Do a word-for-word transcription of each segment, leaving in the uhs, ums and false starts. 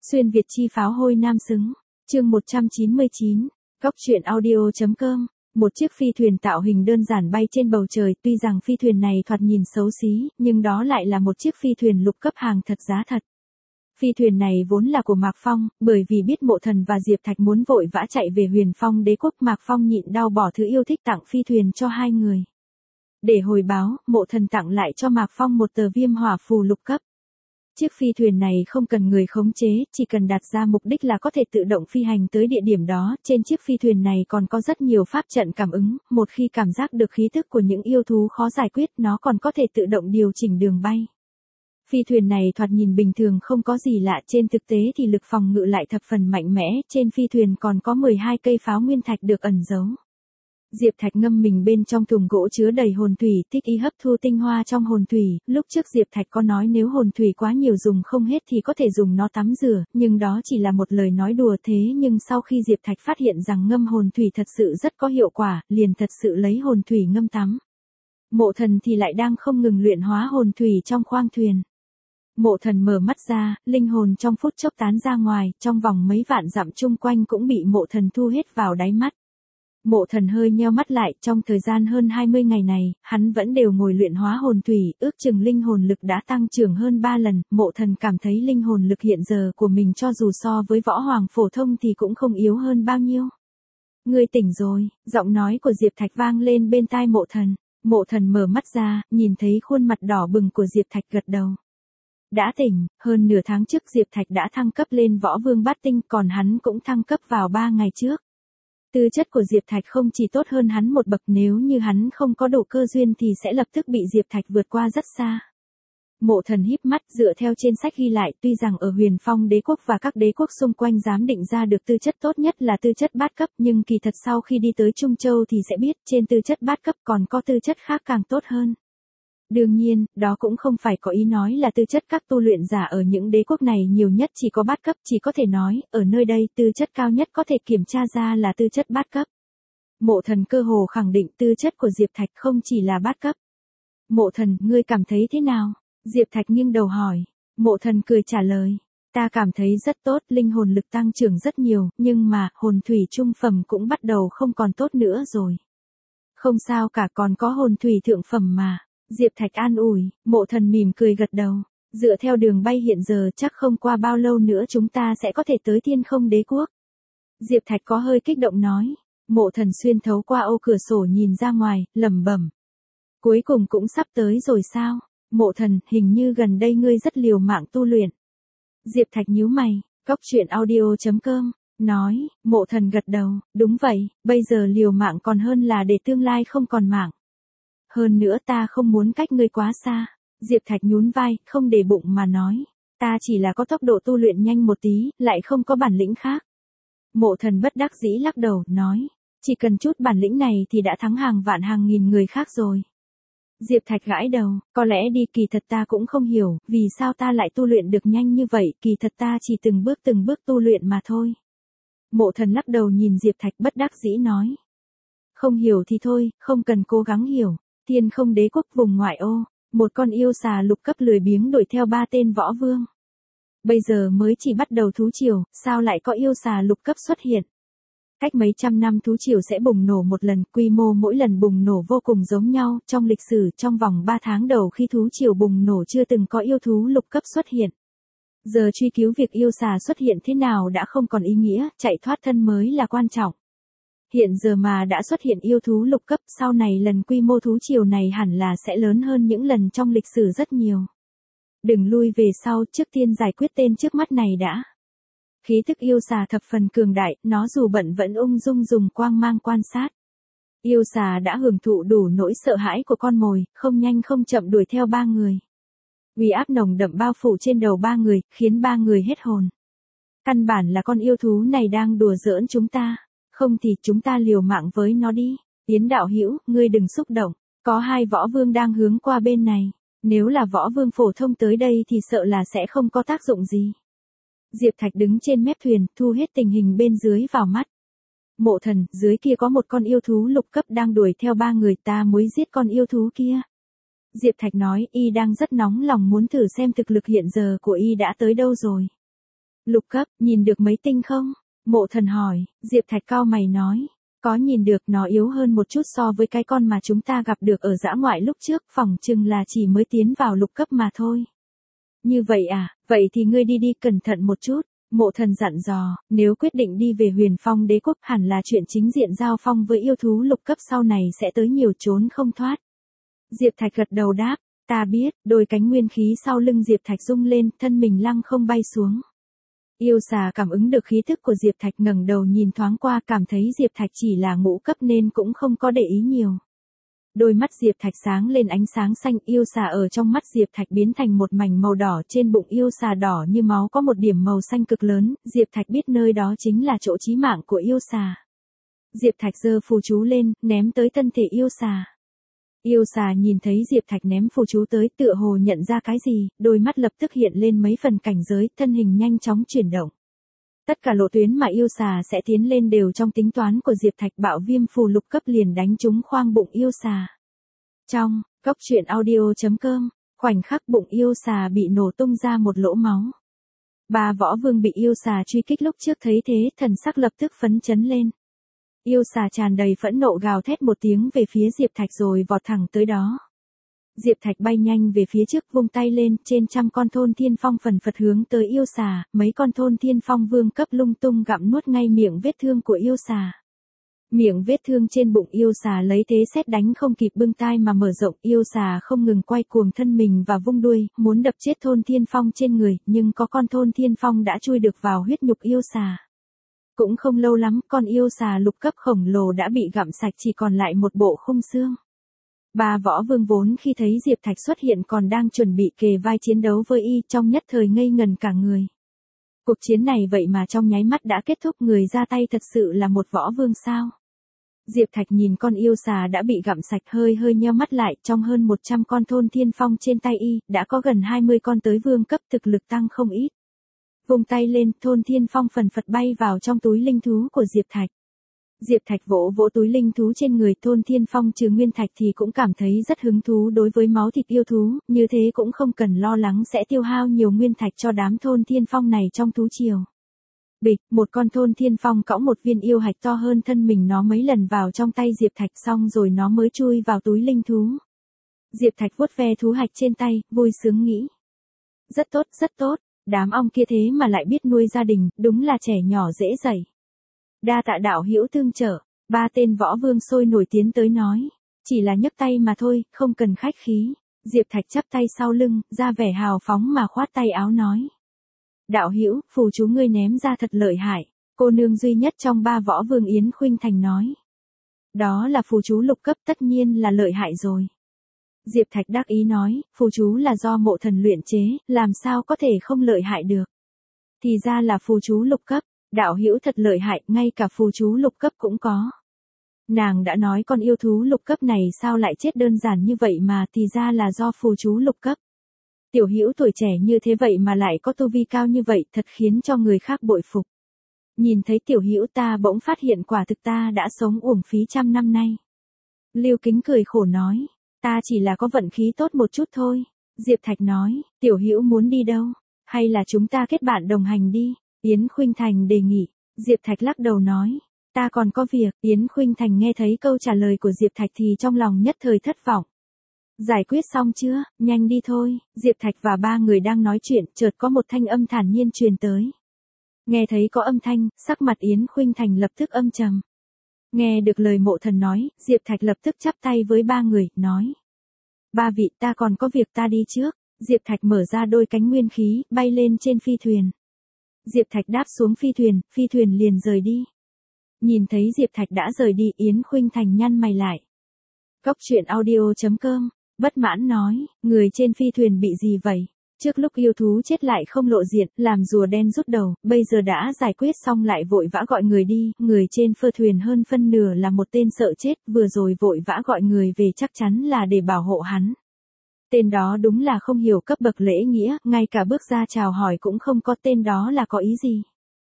Xuyên Việt chi pháo hôi nam xứng. Chương một trăm chín mươi chín. Góc truyện audio.com. Một chiếc phi thuyền tạo hình đơn giản bay trên bầu trời, tuy rằng phi thuyền này thoạt nhìn xấu xí, nhưng đó lại là một chiếc phi thuyền lục cấp hàng thật giá thật. Phi thuyền này vốn là của Mạc Phong, bởi vì biết Mộ Thần và Diệp Thạch muốn vội vã chạy về Huyền Phong Đế quốc, Mạc Phong nhịn đau bỏ thứ yêu thích tặng phi thuyền cho hai người. Để hồi báo, Mộ Thần tặng lại cho Mạc Phong một tờ viêm hỏa phù lục cấp. Chiếc phi thuyền này không cần người khống chế, chỉ cần đặt ra mục đích là có thể tự động phi hành tới địa điểm đó. Trên chiếc phi thuyền này còn có rất nhiều pháp trận cảm ứng, một khi cảm giác được khí tức của những yêu thú khó giải quyết, nó còn có thể tự động điều chỉnh đường bay. Phi thuyền này thoạt nhìn bình thường không có gì lạ, trên thực tế thì lực phòng ngự lại thập phần mạnh mẽ, trên phi thuyền còn có mười hai cây pháo nguyên thạch được ẩn giấu. Diệp Thạch ngâm mình bên trong thùng gỗ chứa đầy hồn thủy, thích ý hấp thu tinh hoa trong hồn thủy. Lúc trước Diệp Thạch có nói nếu hồn thủy quá nhiều dùng không hết thì có thể dùng nó tắm rửa, nhưng đó chỉ là một lời nói đùa. Thế nhưng sau khi Diệp Thạch phát hiện rằng ngâm hồn thủy thật sự rất có hiệu quả, liền thật sự lấy hồn thủy ngâm tắm. Mộ Thần thì lại đang không ngừng luyện hóa hồn thủy trong khoang thuyền. Mộ Thần mở mắt ra, linh hồn trong phút chốc tán ra ngoài, trong vòng mấy vạn dặm chung quanh cũng bị Mộ Thần thu hết vào đáy mắt. Mộ Thần hơi nheo mắt lại, trong thời gian hơn hai mươi ngày này, hắn vẫn đều ngồi luyện hóa hồn thủy, ước chừng linh hồn lực đã tăng trưởng hơn ba lần. Mộ Thần cảm thấy linh hồn lực hiện giờ của mình cho dù so với võ hoàng phổ thông thì cũng không yếu hơn bao nhiêu. Ngươi tỉnh rồi, giọng nói của Diệp Thạch vang lên bên tai Mộ Thần. Mộ Thần mở mắt ra, nhìn thấy khuôn mặt đỏ bừng của Diệp Thạch gật đầu. Đã tỉnh, hơn nửa tháng trước Diệp Thạch đã thăng cấp lên võ vương bát tinh, còn hắn cũng thăng cấp vào ba ngày trước. Tư chất của Diệp Thạch không chỉ tốt hơn hắn một bậc, nếu như hắn không có đủ cơ duyên thì sẽ lập tức bị Diệp Thạch vượt qua rất xa. Mộ Thần híp mắt, dựa theo trên sách ghi lại, tuy rằng ở Huyền Phong Đế quốc và các đế quốc xung quanh giám định ra được tư chất tốt nhất là tư chất bát cấp, nhưng kỳ thật sau khi đi tới Trung Châu thì sẽ biết trên tư chất bát cấp còn có tư chất khác càng tốt hơn. Đương nhiên, đó cũng không phải có ý nói là tư chất các tu luyện giả ở những đế quốc này nhiều nhất chỉ có bát cấp, chỉ có thể nói, ở nơi đây tư chất cao nhất có thể kiểm tra ra là tư chất bát cấp. Mộ Thần cơ hồ khẳng định tư chất của Diệp Thạch không chỉ là bát cấp. Mộ Thần, ngươi cảm thấy thế nào? Diệp Thạch nghiêng đầu hỏi. Mộ Thần cười trả lời. Ta cảm thấy rất tốt, linh hồn lực tăng trưởng rất nhiều, nhưng mà, hồn thủy trung phẩm cũng bắt đầu không còn tốt nữa rồi. Không sao cả, còn có hồn thủy thượng phẩm mà. Diệp Thạch an ủi. Mộ Thần mỉm cười gật đầu. Dựa theo đường bay hiện giờ chắc không qua bao lâu nữa chúng ta sẽ có thể tới Thiên Không Đế quốc. Diệp Thạch có hơi kích động nói. Mộ Thần xuyên thấu qua ô cửa sổ nhìn ra ngoài, lẩm bẩm. Cuối cùng cũng sắp tới rồi sao? Mộ Thần, hình như gần đây ngươi rất liều mạng tu luyện. Diệp Thạch nhíu mày. Góc truyện audio.com. Nói. Mộ Thần gật đầu. Đúng vậy, bây giờ liều mạng còn hơn là để tương lai không còn mạng. Hơn nữa ta không muốn cách ngươi quá xa. Diệp Thạch nhún vai, không để bụng mà nói. Ta chỉ là có tốc độ tu luyện nhanh một tí, lại không có bản lĩnh khác. Mộ Thần bất đắc dĩ lắc đầu, nói. Chỉ cần chút bản lĩnh này thì đã thắng hàng vạn hàng nghìn người khác rồi. Diệp Thạch gãi đầu, có lẽ đi, kỳ thật ta cũng không hiểu, vì sao ta lại tu luyện được nhanh như vậy, kỳ thật ta chỉ từng bước từng bước tu luyện mà thôi. Mộ Thần lắc đầu nhìn Diệp Thạch bất đắc dĩ nói. Không hiểu thì thôi, không cần cố gắng hiểu. Thiên Không Đế quốc vùng ngoại ô, một con yêu xà lục cấp lười biếng đuổi theo ba tên võ vương. Bây giờ mới chỉ bắt đầu thú triều, sao lại có yêu xà lục cấp xuất hiện? Cách mấy trăm năm thú triều sẽ bùng nổ một lần, quy mô mỗi lần bùng nổ vô cùng giống nhau, trong lịch sử trong vòng ba tháng đầu khi thú triều bùng nổ chưa từng có yêu thú lục cấp xuất hiện. Giờ truy cứu việc yêu xà xuất hiện thế nào đã không còn ý nghĩa, chạy thoát thân mới là quan trọng. Hiện giờ mà đã xuất hiện yêu thú lục cấp, sau này lần quy mô thú triều này hẳn là sẽ lớn hơn những lần trong lịch sử rất nhiều. Đừng lui về sau, trước tiên giải quyết tên trước mắt này đã. Khí thức yêu xà thập phần cường đại, nó dù bận vẫn ung dung dùng quang mang quan sát. Yêu xà đã hưởng thụ đủ nỗi sợ hãi của con mồi, không nhanh không chậm đuổi theo ba người. Uy áp nồng đậm bao phủ trên đầu ba người, khiến ba người hết hồn. Căn bản là con yêu thú này đang đùa giỡn chúng ta. Không thì chúng ta liều mạng với nó đi. Yến đạo hữu, ngươi đừng xúc động. Có hai võ vương đang hướng qua bên này. Nếu là võ vương phổ thông tới đây thì sợ là sẽ không có tác dụng gì. Diệp Thạch đứng trên mép thuyền, thu hết tình hình bên dưới vào mắt. Mộ Thần, dưới kia có một con yêu thú lục cấp đang đuổi theo ba người, ta muốn giết con yêu thú kia. Diệp Thạch nói, y đang rất nóng lòng muốn thử xem thực lực hiện giờ của y đã tới đâu rồi. Lục cấp, nhìn được mấy tinh không? Mộ Thần hỏi. Diệp Thạch cau mày nói. Có nhìn được, nó yếu hơn một chút so với cái con mà chúng ta gặp được ở dã ngoại lúc trước, phỏng chừng là chỉ mới tiến vào lục cấp mà thôi. Như vậy à, vậy thì ngươi đi đi cẩn thận một chút. Mộ Thần dặn dò, nếu quyết định đi về Huyền Phong Đế quốc hẳn là chuyện chính diện giao phong với yêu thú lục cấp sau này sẽ tới nhiều trốn không thoát. Diệp Thạch gật đầu đáp, ta biết, đôi cánh nguyên khí sau lưng Diệp Thạch rung lên, thân mình lăng không bay xuống. Yêu xà cảm ứng được khí thức của Diệp Thạch ngẩng đầu nhìn thoáng qua, cảm thấy Diệp Thạch chỉ là ngũ cấp nên cũng không có để ý nhiều. Đôi mắt Diệp Thạch sáng lên ánh sáng xanh, yêu xà ở trong mắt Diệp Thạch biến thành một mảnh màu đỏ, trên bụng yêu xà đỏ như máu có một điểm màu xanh cực lớn, Diệp Thạch biết nơi đó chính là chỗ chí mạng của yêu xà. Diệp Thạch giơ phù chú lên, ném tới thân thể yêu xà. Yêu xà nhìn thấy Diệp Thạch ném phù chú tới, tựa hồ nhận ra cái gì, đôi mắt lập tức hiện lên mấy phần cảnh giới, thân hình nhanh chóng chuyển động. Tất cả lộ tuyến mà yêu xà sẽ tiến lên đều trong tính toán của Diệp Thạch, bạo viêm phù lục cấp liền đánh trúng khoang bụng yêu xà. Trong, Cốc truyện audio chấm com, khoảnh khắc bụng yêu xà bị nổ tung ra một lỗ máu. Ba võ vương bị yêu xà truy kích lúc trước thấy thế, thần sắc lập tức phấn chấn lên. Yêu xà tràn đầy phẫn nộ gào thét một tiếng về phía Diệp Thạch rồi vọt thẳng tới đó. Diệp Thạch bay nhanh về phía trước, vung tay lên, trên trăm con thôn thiên phong phần phật hướng tới yêu xà, mấy con thôn thiên phong vương cấp lung tung gặm nuốt ngay miệng vết thương của yêu xà. Miệng vết thương trên bụng yêu xà lấy thế sét đánh không kịp bưng tai mà mở rộng, yêu xà không ngừng quay cuồng thân mình và vung đuôi, muốn đập chết thôn thiên phong trên người, nhưng có con thôn thiên phong đã chui được vào huyết nhục yêu xà. Cũng không lâu lắm, con yêu xà lục cấp khổng lồ đã bị gặm sạch, chỉ còn lại một bộ khung xương. Ba võ vương vốn khi thấy Diệp Thạch xuất hiện còn đang chuẩn bị kề vai chiến đấu với y, trong nhất thời ngây ngần cả người. Cuộc chiến này vậy mà trong nháy mắt đã kết thúc, người ra tay thật sự là một võ vương sao? Diệp Thạch nhìn con yêu xà đã bị gặm sạch, hơi hơi nheo mắt lại, trong hơn một trăm con thôn thiên phong trên tay y, đã có gần hai mươi con tới vương cấp, thực lực tăng không ít. Vung tay lên, thôn thiên phong phần phật bay vào trong túi linh thú của Diệp Thạch. Diệp Thạch vỗ vỗ túi linh thú trên người, thôn thiên phong trừ nguyên thạch thì cũng cảm thấy rất hứng thú đối với máu thịt yêu thú, như thế cũng không cần lo lắng sẽ tiêu hao nhiều nguyên thạch cho đám thôn thiên phong này trong thú triều. Bịch, một con thôn thiên phong cõng một viên yêu hạch to hơn thân mình nó mấy lần vào trong tay Diệp Thạch, xong rồi nó mới chui vào túi linh thú. Diệp Thạch vuốt ve thú hạch trên tay, vui sướng nghĩ. Rất tốt, rất tốt, đám ong kia thế mà lại biết nuôi gia đình, đúng là trẻ nhỏ dễ dạy. Đa tạ đạo hữu tương trợ, ba tên võ vương sôi nổi tiến tới nói. Chỉ là nhấc tay mà thôi, không cần khách khí. Diệp Thạch chắp tay sau lưng, ra vẻ hào phóng mà khoát tay áo nói. Đạo hữu, phù chú ngươi ném ra thật lợi hại. Cô nương duy nhất trong ba võ vương Yến Khuynh Thành nói. Đó là phù chú lục cấp, tất nhiên là lợi hại rồi. Diệp Thạch đắc ý nói, phù chú là do Mộ Thần luyện chế, làm sao có thể không lợi hại được. Thì ra là phù chú lục cấp, đạo hữu thật lợi hại, ngay cả phù chú lục cấp cũng có. Nàng đã nói con yêu thú lục cấp này sao lại chết đơn giản như vậy mà, thì ra là do phù chú lục cấp. Tiểu hữu tuổi trẻ như thế vậy mà lại có tu vi cao như vậy, thật khiến cho người khác bội phục. Nhìn thấy tiểu hữu ta bỗng phát hiện quả thực ta đã sống uổng phí trăm năm nay. Lưu Kính cười khổ nói, ta chỉ là có vận khí tốt một chút thôi. Diệp Thạch nói, tiểu hữu muốn đi đâu? Hay là chúng ta kết bạn đồng hành đi? Yến Khuynh Thành đề nghị. Diệp Thạch lắc đầu nói, ta còn có việc. Yến Khuynh Thành nghe thấy câu trả lời của Diệp Thạch thì trong lòng nhất thời thất vọng. Giải quyết xong chưa, nhanh đi thôi. Diệp Thạch và ba người đang nói chuyện, chợt có một thanh âm thản nhiên truyền tới. Nghe thấy có âm thanh, sắc mặt Yến Khuynh Thành lập tức âm trầm. Nghe được lời Mộ Thần nói, Diệp Thạch lập tức chắp tay với ba người, nói. Ba vị, ta còn có việc, ta đi trước. Diệp Thạch mở ra đôi cánh nguyên khí, bay lên trên phi thuyền. Diệp Thạch đáp xuống phi thuyền, phi thuyền liền rời đi. Nhìn thấy Diệp Thạch đã rời đi, Yến Khuynh Thành nhăn mày lại. Cốc truyện audio chấm com, bất mãn nói, người trên phi thuyền bị gì vậy? Trước lúc yêu thú chết lại không lộ diện, làm rùa đen rút đầu, bây giờ đã giải quyết xong lại vội vã gọi người đi, người trên phơ thuyền hơn phân nửa là một tên sợ chết, vừa rồi vội vã gọi người về chắc chắn là để bảo hộ hắn. Tên đó đúng là không hiểu cấp bậc lễ nghĩa, ngay cả bước ra chào hỏi cũng không có, tên đó là có ý gì?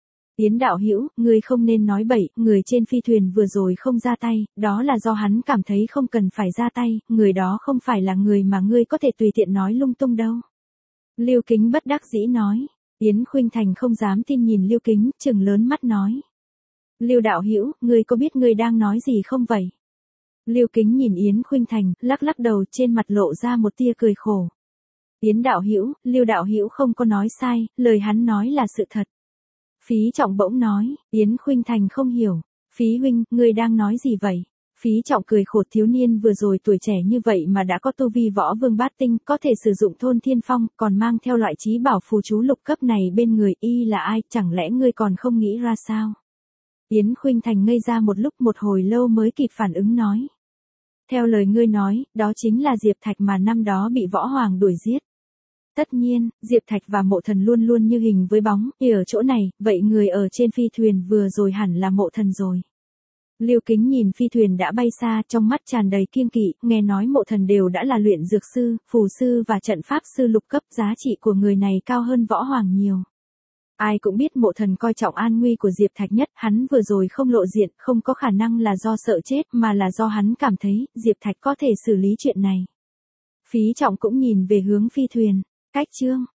Yến đạo hữu, ngươi không nên nói bậy, người trên phi thuyền vừa rồi không ra tay, đó là do hắn cảm thấy không cần phải ra tay, người đó không phải là người mà ngươi có thể tùy tiện nói lung tung đâu. Lưu Kính bất đắc dĩ nói, Yến Khuynh Thành không dám tin nhìn Lưu Kính, trừng lớn mắt nói. Lưu đạo hữu, ngươi có biết ngươi đang nói gì không vậy? Lưu Kính nhìn Yến Khuynh Thành, lắc lắc đầu, trên mặt lộ ra một tia cười khổ. Yến đạo hữu, Lưu đạo hữu không có nói sai, lời hắn nói là sự thật. Phí Trọng bỗng nói. Yến Khuynh Thành không hiểu. Phí huynh, ngươi đang nói gì vậy? Phí Trọng cười khổ, thiếu niên vừa rồi tuổi trẻ như vậy mà đã có tu vi võ vương bát tinh, có thể sử dụng thôn thiên phong, còn mang theo loại trí bảo phù chú lục cấp này bên người, y là ai, chẳng lẽ ngươi còn không nghĩ ra sao? Yến Khuynh Thành ngây ra một lúc, một hồi lâu mới kịp phản ứng nói. Theo lời ngươi nói, đó chính là Diệp Thạch mà năm đó bị Võ Hoàng đuổi giết. Tất nhiên, Diệp Thạch và Mộ Thần luôn luôn như hình với bóng, thì ở chỗ này, vậy người ở trên phi thuyền vừa rồi hẳn là Mộ Thần rồi. Lưu Kính nhìn phi thuyền đã bay xa, trong mắt tràn đầy kiêng kỵ, nghe nói Mộ Thần đều đã là luyện dược sư, phù sư và trận pháp sư lục cấp, giá trị của người này cao hơn Võ Hoàng nhiều. Ai cũng biết Mộ Thần coi trọng an nguy của Diệp Thạch nhất, hắn vừa rồi không lộ diện, không có khả năng là do sợ chết, mà là do hắn cảm thấy, Diệp Thạch có thể xử lý chuyện này. Phí Trọng cũng nhìn về hướng phi thuyền. Cách chương